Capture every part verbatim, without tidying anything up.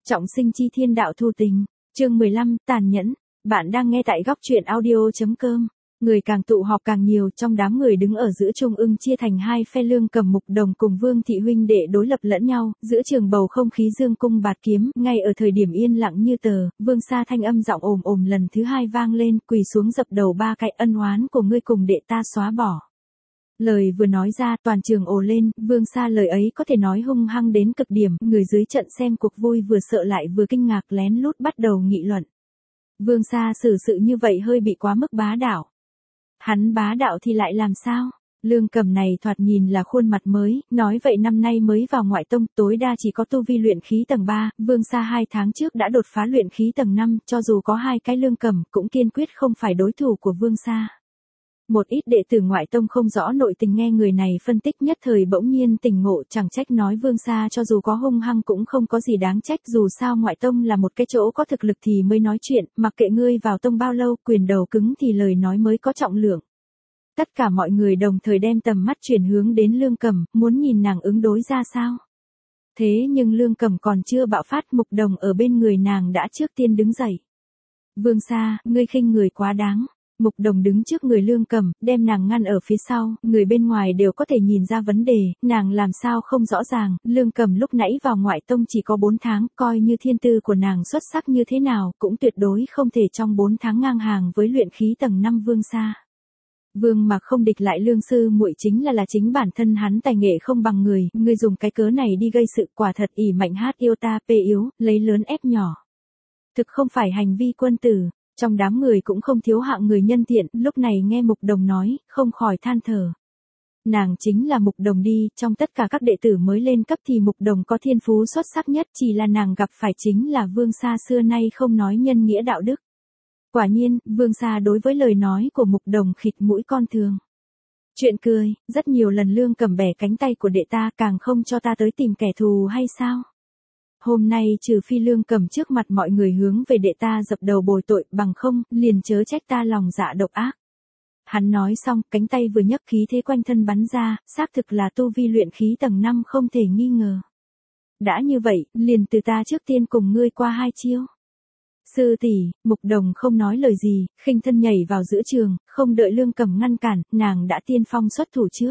Trọng sinh chi thiên đạo thu tình, chương mười lăm, tàn nhẫn. Bạn đang nghe tại góc truyện audio.com. Người càng tụ họp càng nhiều, trong đám người đứng ở giữa trung ương chia thành hai phe, Lương Cầm Mục Đồng cùng Vương Thị huynh đệ đối lập lẫn nhau, giữa trường bầu không khí dương cung bạt kiếm. Ngay ở thời điểm yên lặng như tờ, Vương Sa thanh âm giọng ồm ồm lần thứ hai vang lên, quỳ xuống dập đầu ba cái, ân oán của ngươi cùng đệ ta xóa bỏ. Lời vừa nói ra, toàn trường ồ lên. Vương Sa lời ấy có thể nói hung hăng đến cực điểm, người dưới trận xem cuộc vui vừa sợ lại vừa kinh ngạc lén lút bắt đầu nghị luận. Vương Sa xử sự như vậy hơi bị quá mức bá đạo. Hắn bá đạo thì lại làm sao? Lương Cầm này thoạt nhìn là khuôn mặt mới, nói vậy năm nay mới vào ngoại tông, tối đa chỉ có tu vi luyện khí tầng ba, Vương Sa hai tháng trước đã đột phá luyện khí tầng năm, cho dù có hai cái Lương Cầm, cũng kiên quyết không phải đối thủ của Vương Sa. Một ít đệ tử ngoại tông không rõ nội tình nghe người này phân tích nhất thời bỗng nhiên tỉnh ngộ, chẳng trách nói Vương Sa cho dù có hung hăng cũng không có gì đáng trách, dù sao ngoại tông là một cái chỗ có thực lực thì mới nói chuyện, mặc kệ ngươi vào tông bao lâu, quyền đầu cứng thì lời nói mới có trọng lượng. Tất cả mọi người đồng thời đem tầm mắt chuyển hướng đến Lương Cầm, muốn nhìn nàng ứng đối ra sao. Thế nhưng Lương Cầm còn chưa bạo phát, Mục Đồng ở bên người nàng đã trước tiên đứng dậy. Vương Sa, ngươi khinh người quá đáng. Mục Đồng đứng trước người Lương Cầm, đem nàng ngăn ở phía sau, người bên ngoài đều có thể nhìn ra vấn đề, nàng làm sao không rõ ràng. Lương Cầm lúc nãy vào ngoại tông chỉ có bốn tháng, coi như thiên tư của nàng xuất sắc như thế nào, cũng tuyệt đối không thể trong bốn tháng ngang hàng với luyện khí tầng năm Vương Sa. Vương mà không địch lại Lương sư muội chính là là chính bản thân hắn tài nghệ không bằng người, ngươi dùng cái cớ này đi gây sự, quả thật ỷ mạnh hát yêu ta pê yếu, lấy lớn ép nhỏ. Thực không phải hành vi quân tử. Trong đám người cũng không thiếu hạng người nhân tiện, lúc này nghe Mục Đồng nói, không khỏi than thở. Nàng chính là Mục Đồng đi, trong tất cả các đệ tử mới lên cấp thì Mục Đồng có thiên phú xuất sắc nhất, chỉ là nàng gặp phải chính là Vương Sa xưa nay không nói nhân nghĩa đạo đức. Quả nhiên, Vương Sa đối với lời nói của Mục Đồng khịt mũi con thường. Chuyện cười, rất nhiều lần Lương Cầm bẻ cánh tay của đệ ta, càng không cho ta tới tìm kẻ thù hay sao? Hôm nay trừ phi Lương Cầm trước mặt mọi người hướng về đệ ta dập đầu bồi tội, bằng không, liền chớ trách ta lòng dạ độc ác. Hắn nói xong, cánh tay vừa nhấc khí thế quanh thân bắn ra, xác thực là tu vi luyện khí tầng năm không thể nghi ngờ. Đã như vậy, liền từ ta trước tiên cùng ngươi qua hai chiêu. Sư tỷ, Mục Đồng không nói lời gì, khinh thân nhảy vào giữa trường, không đợi Lương Cầm ngăn cản, nàng đã tiên phong xuất thủ trước.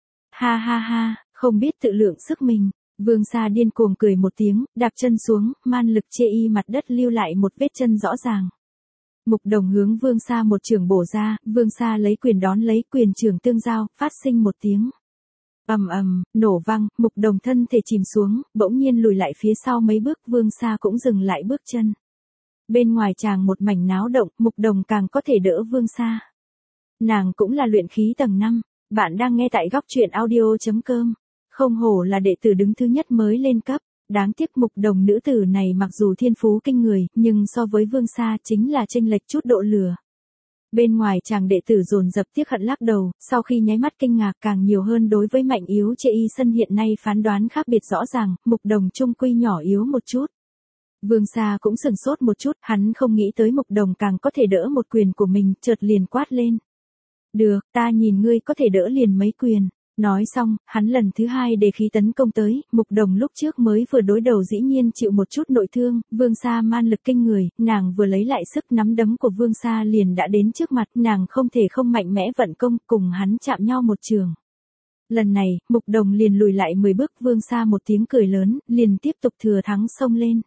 Ha ha ha, không biết tự lượng sức mình. Vương Sa điên cuồng cười một tiếng, đạp chân xuống, man lực chê y mặt đất lưu lại một vết chân rõ ràng. Mục Đồng hướng Vương Sa một trường bổ ra, Vương Sa lấy quyền đón lấy, quyền trường tương giao, phát sinh một tiếng ầm ầm, nổ vang, Mục Đồng thân thể chìm xuống, bỗng nhiên lùi lại phía sau mấy bước, Vương Sa cũng dừng lại bước chân. Bên ngoài chàng một mảnh náo động, Mục Đồng càng có thể đỡ Vương Sa. Nàng cũng là luyện khí tầng năm, bạn đang nghe tại góc truyện audio.com. Không hổ là đệ tử đứng thứ nhất mới lên cấp, đáng tiếc Mục Đồng nữ tử này mặc dù thiên phú kinh người, nhưng so với Vương Sa chính là chênh lệch chút độ lửa. Bên ngoài chàng đệ tử dồn dập tiếc hận lắc đầu, sau khi nháy mắt kinh ngạc càng nhiều hơn đối với mạnh yếu chê y sân hiện nay phán đoán khác biệt rõ ràng, Mục Đồng chung quy nhỏ yếu một chút. Vương Sa cũng sừng sốt một chút, hắn không nghĩ tới Mục Đồng càng có thể đỡ một quyền của mình, chợt liền quát lên. Được, ta nhìn ngươi có thể đỡ liền mấy quyền. Nói xong, hắn lần thứ hai đề khí tấn công tới, Mục Đồng lúc trước mới vừa đối đầu dĩ nhiên chịu một chút nội thương, Vương Sa man lực kinh người, nàng vừa lấy lại sức, nắm đấm của Vương Sa liền đã đến trước mặt, nàng không thể không mạnh mẽ vận công, cùng hắn chạm nhau một trường. Lần này, Mục Đồng liền lùi lại mười bước, Vương Sa một tiếng cười lớn, liền tiếp tục thừa thắng xông lên.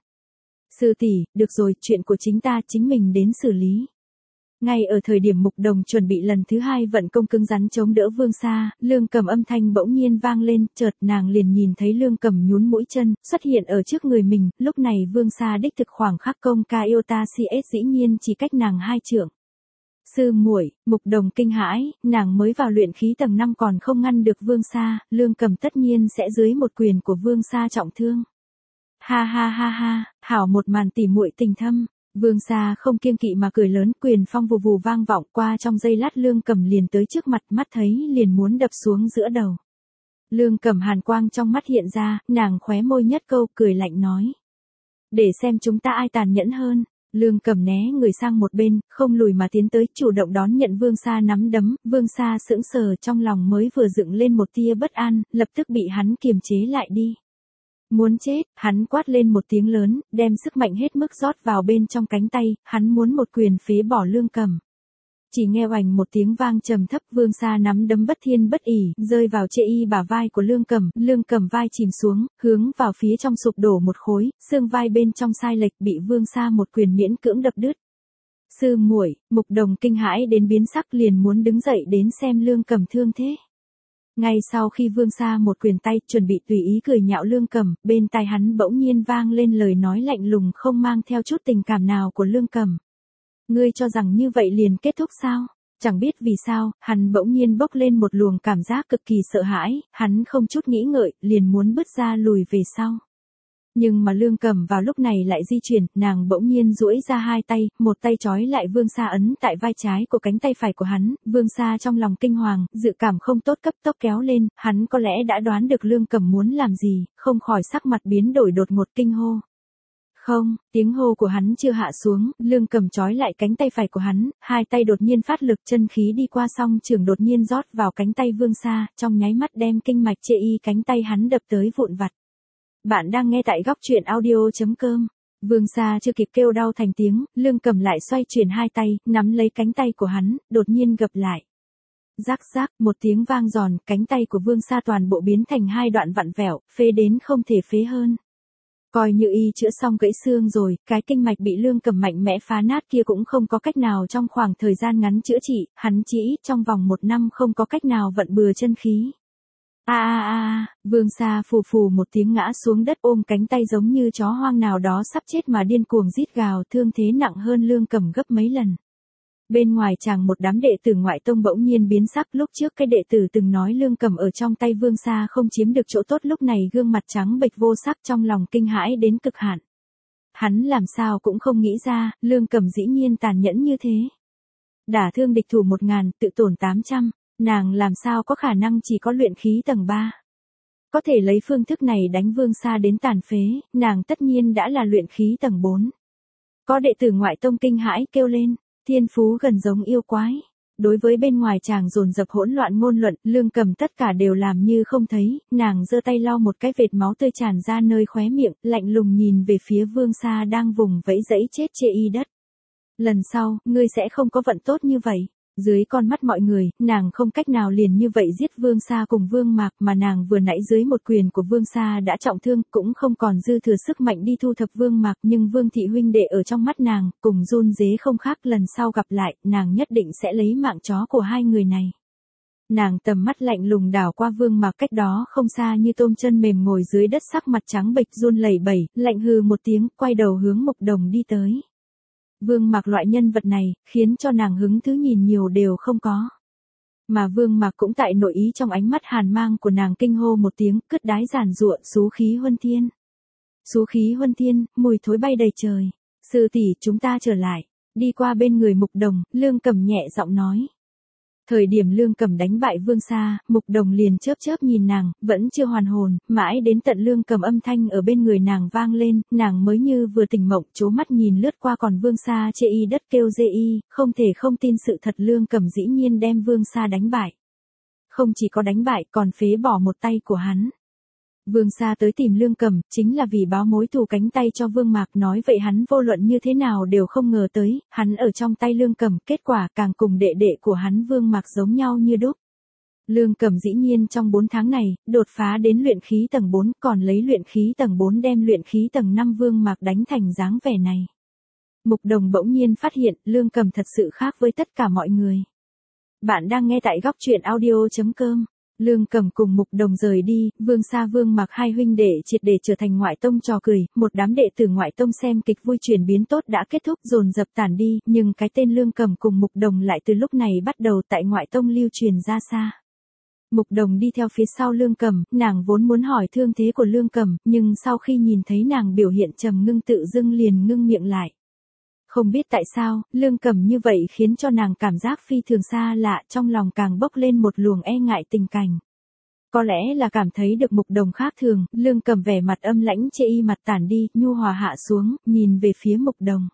Sư tỷ, được rồi, chuyện của chính ta chính mình đến xử lý. Ngay ở thời điểm Mục Đồng chuẩn bị lần thứ hai vận công cứng rắn chống đỡ Vương Sa, Lương Cầm âm thanh bỗng nhiên vang lên, chợt nàng liền nhìn thấy Lương Cầm nhún mũi chân, xuất hiện ở trước người mình, lúc này Vương Sa đích thực khoảng khắc công ca yêu ta cs dĩ nhiên chỉ cách nàng hai trượng. Sư muội, Mục Đồng kinh hãi, nàng mới vào luyện khí tầng năm còn không ngăn được Vương Sa, Lương Cầm tất nhiên sẽ dưới một quyền của Vương Sa trọng thương. Ha ha ha ha, hảo một màn tỉ muội tình thâm. Vương Sa không kiêng kỵ mà cười lớn, quyền phong vù vù vang vọng qua, trong giây lát Lương Cầm liền tới trước mặt, mắt thấy liền muốn đập xuống giữa đầu. Lương Cầm hàn quang trong mắt hiện ra, nàng khóe môi nhất câu, cười lạnh nói. Để xem chúng ta ai tàn nhẫn hơn. Lương Cầm né người sang một bên, không lùi mà tiến tới, chủ động đón nhận Vương Sa nắm đấm, Vương Sa sững sờ, trong lòng mới vừa dựng lên một tia bất an, lập tức bị hắn kiềm chế lại đi. Muốn chết, hắn quát lên một tiếng lớn, đem sức mạnh hết mức rót vào bên trong cánh tay, hắn muốn một quyền phế bỏ Lương Cầm. Chỉ nghe oành một tiếng vang trầm thấp, Vương Sa nắm đấm bất thiên bất ỉ, rơi vào chê y bả vai của Lương Cầm, Lương Cầm vai chìm xuống, hướng vào phía trong sụp đổ một khối, xương vai bên trong sai lệch bị Vương Sa một quyền miễn cưỡng đập đứt. Sư muội, Mục Đồng kinh hãi đến biến sắc liền muốn đứng dậy đến xem Lương Cầm thương thế. Ngay sau khi Vương Sa một quyền tay chuẩn bị tùy ý cười nhạo Lương Cầm, bên tai hắn bỗng nhiên vang lên lời nói lạnh lùng không mang theo chút tình cảm nào của Lương Cầm. Ngươi cho rằng như vậy liền kết thúc sao? Chẳng biết vì sao, hắn bỗng nhiên bốc lên một luồng cảm giác cực kỳ sợ hãi, hắn không chút nghĩ ngợi, liền muốn bứt ra lùi về sau. Nhưng mà Lương Cầm vào lúc này lại di chuyển, nàng bỗng nhiên duỗi ra hai tay, một tay trói lại Vương Sa ấn tại vai trái của cánh tay phải của hắn, Vương Sa trong lòng kinh hoàng, dự cảm không tốt cấp tốc kéo lên, hắn có lẽ đã đoán được Lương Cầm muốn làm gì, không khỏi sắc mặt biến đổi đột ngột kinh hô. Không, tiếng hô của hắn chưa hạ xuống, Lương Cầm trói lại cánh tay phải của hắn, hai tay đột nhiên phát lực, chân khí đi qua song trường đột nhiên rót vào cánh tay Vương Sa, trong nháy mắt đem kinh mạch chê y cánh tay hắn đập tới vụn vặt. Bạn đang nghe tại góc truyện audio.com. Vương Sa chưa kịp kêu đau thành tiếng, Lương Cầm lại xoay chuyển hai tay, nắm lấy cánh tay của hắn, đột nhiên gập lại. Rắc rắc, một tiếng vang giòn, cánh tay của Vương Sa toàn bộ biến thành hai đoạn vặn vẹo, phế đến không thể phế hơn. Coi như y chữa xong gãy xương rồi, cái kinh mạch bị Lương Cầm mạnh mẽ phá nát kia cũng không có cách nào trong khoảng thời gian ngắn chữa trị, hắn chỉ trong vòng một năm không có cách nào vận bừa chân khí. A a a, Vương Sa phù phù một tiếng ngã xuống đất ôm cánh tay giống như chó hoang nào đó sắp chết mà điên cuồng rít gào, thương thế nặng hơn Lương Cầm gấp mấy lần. Bên ngoài chàng một đám đệ tử ngoại tông bỗng nhiên biến sắc, lúc trước cái đệ tử từng nói Lương Cầm ở trong tay Vương Sa không chiếm được chỗ tốt lúc này gương mặt trắng bệch vô sắc trong lòng kinh hãi đến cực hạn. Hắn làm sao cũng không nghĩ ra, Lương Cầm dĩ nhiên tàn nhẫn như thế. Đả thương địch thủ một ngàn, tự tổn tám trăm. Nàng làm sao có khả năng chỉ có luyện khí tầng ba. Có thể lấy phương thức này đánh Vương Sa đến tàn phế, nàng tất nhiên đã là luyện khí tầng bốn. Có đệ tử ngoại tông kinh hãi kêu lên, thiên phú gần giống yêu quái. Đối với bên ngoài chàng dồn dập hỗn loạn ngôn luận, Lương Cầm tất cả đều làm như không thấy, nàng giơ tay lau một cái vệt máu tươi tràn ra nơi khóe miệng, lạnh lùng nhìn về phía Vương Sa đang vùng vẫy dẫy chết chê y đất. Lần sau, ngươi sẽ không có vận tốt như vậy. Dưới con mắt mọi người, nàng không cách nào liền như vậy giết Vương Sa cùng Vương Mạc mà nàng vừa nãy dưới một quyền của Vương Sa đã trọng thương, cũng không còn dư thừa sức mạnh đi thu thập Vương Mạc, nhưng Vương thị huynh đệ ở trong mắt nàng, cùng run rế không khác, lần sau gặp lại, nàng nhất định sẽ lấy mạng chó của hai người này. Nàng tầm mắt lạnh lùng đảo qua Vương Mạc cách đó không xa như tôm chân mềm ngồi dưới đất sắc mặt trắng bệch run lẩy bẩy, lạnh hừ một tiếng, quay đầu hướng Mục Đồng đi tới. Vương Mạc loại nhân vật này, khiến cho nàng hứng thứ nhìn nhiều đều không có. Mà Vương Mạc cũng tại nội ý trong ánh mắt hàn mang của nàng kinh hô một tiếng, cứt đái giản giụa, xú khí huân thiên. Xú khí huân thiên, mùi thối bay đầy trời. Sư tỷ, chúng ta trở lại. Đi qua bên người Mục Đồng, Lương Cầm nhẹ giọng nói. Thời điểm Lương Cầm đánh bại Vương Sa, Mục Đồng liền chớp chớp nhìn nàng, vẫn chưa hoàn hồn, mãi đến tận Lương Cầm âm thanh ở bên người nàng vang lên, nàng mới như vừa tỉnh mộng, chố mắt nhìn lướt qua còn Vương Sa chê y đất kêu dê y, không thể không tin sự thật Lương Cầm dĩ nhiên đem Vương Sa đánh bại. Không chỉ có đánh bại, còn phế bỏ một tay của hắn. Vương Sa tới tìm Lương Cầm, chính là vì báo mối thù cánh tay cho Vương Mạc, nói vậy hắn vô luận như thế nào đều không ngờ tới, hắn ở trong tay Lương Cầm, kết quả càng cùng đệ đệ của hắn Vương Mạc giống nhau như đúc. Lương Cầm dĩ nhiên trong bốn tháng này, đột phá đến luyện khí tầng bốn, còn lấy luyện khí tầng bốn đem luyện khí tầng năm Vương Mạc đánh thành dáng vẻ này. Mục Đồng bỗng nhiên phát hiện, Lương Cầm thật sự khác với tất cả mọi người. Bạn đang nghe tại góc truyện audio.com. Lương Cầm cùng Mục Đồng rời đi, Vương Sa Vương Mạc hai huynh đệ triệt để trở thành ngoại tông trò cười, một đám đệ tử ngoại tông xem kịch vui chuyển biến tốt đã kết thúc dồn dập tản đi, nhưng cái tên Lương Cầm cùng Mục Đồng lại từ lúc này bắt đầu tại ngoại tông lưu truyền ra xa. Mục Đồng đi theo phía sau Lương Cầm, nàng vốn muốn hỏi thương thế của Lương Cầm, nhưng sau khi nhìn thấy nàng biểu hiện trầm ngưng tự dưng liền ngưng miệng lại. Không biết tại sao, Lương Cầm như vậy khiến cho nàng cảm giác phi thường xa lạ, trong lòng càng bốc lên một luồng e ngại tình cảnh. Có lẽ là cảm thấy được Mục Đồng khác thường, Lương Cầm vẻ mặt âm lãnh chê y mặt tản đi, nhu hòa hạ xuống, nhìn về phía Mục Đồng.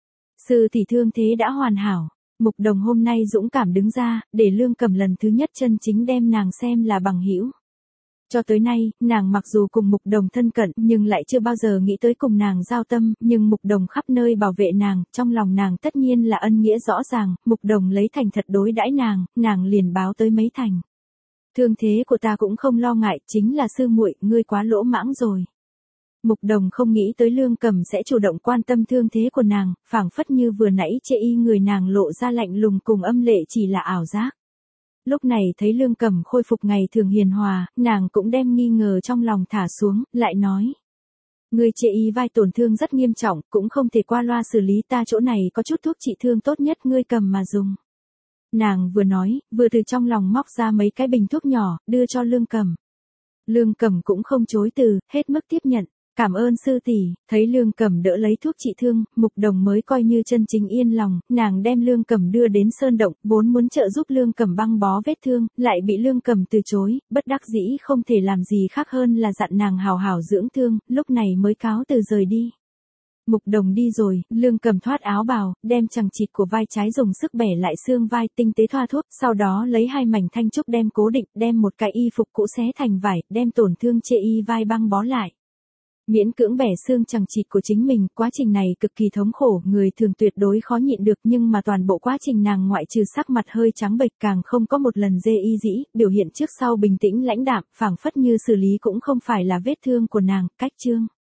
Sư tỷ thương thế đã hoàn hảo. Mục Đồng hôm nay dũng cảm đứng ra, để Lương Cầm lần thứ nhất chân chính đem nàng xem là bằng hữu. Cho tới nay, nàng mặc dù cùng Mục Đồng thân cận nhưng lại chưa bao giờ nghĩ tới cùng nàng giao tâm, nhưng Mục Đồng khắp nơi bảo vệ nàng, trong lòng nàng tất nhiên là ân nghĩa rõ ràng, Mục Đồng lấy thành thật đối đãi nàng, nàng liền báo tới mấy thành. Thương thế của ta cũng không lo ngại, chính là sư muội, ngươi quá lỗ mãng rồi. Mục Đồng không nghĩ tới Lương Cầm sẽ chủ động quan tâm thương thế của nàng, phảng phất như vừa nãy chê y người nàng lộ ra lạnh lùng cùng âm lệ chỉ là ảo giác. Lúc này thấy Lương Cầm khôi phục ngày thường hiền hòa, nàng cũng đem nghi ngờ trong lòng thả xuống, lại nói. Ngươi chê y vai tổn thương rất nghiêm trọng, cũng không thể qua loa xử lý, ta chỗ này có chút thuốc trị thương tốt nhất, ngươi cầm mà dùng. Nàng vừa nói, vừa từ trong lòng móc ra mấy cái bình thuốc nhỏ, đưa cho Lương Cầm. Lương Cầm cũng không chối từ, hết mức tiếp nhận. Cảm ơn sư tỷ. Thấy Lương Cầm đỡ lấy thuốc trị thương, Mục Đồng mới coi như chân chính yên lòng, nàng đem Lương Cầm đưa đến sơn động, vốn muốn trợ giúp Lương Cầm băng bó vết thương, lại bị Lương Cầm từ chối, bất đắc dĩ không thể làm gì khác hơn là dặn nàng hào hào dưỡng thương, lúc này mới cáo từ rời đi. Mục Đồng đi rồi, Lương Cầm thoát áo bào, đem chằng chịt của vai trái dùng sức bẻ lại xương vai, tinh tế thoa thuốc, sau đó lấy hai mảnh thanh trúc đem cố định, đem một cái y phục cũ xé thành vải, đem tổn thương chê y vai băng bó lại. Miễn cưỡng bẻ xương chằng chịt của chính mình, quá trình này cực kỳ thống khổ, người thường tuyệt đối khó nhịn được, nhưng mà toàn bộ quá trình nàng ngoại trừ sắc mặt hơi trắng bệch càng không có một lần dê y dĩ, biểu hiện trước sau bình tĩnh lãnh đạm, phảng phất như xử lý cũng không phải là vết thương của nàng, cách chương.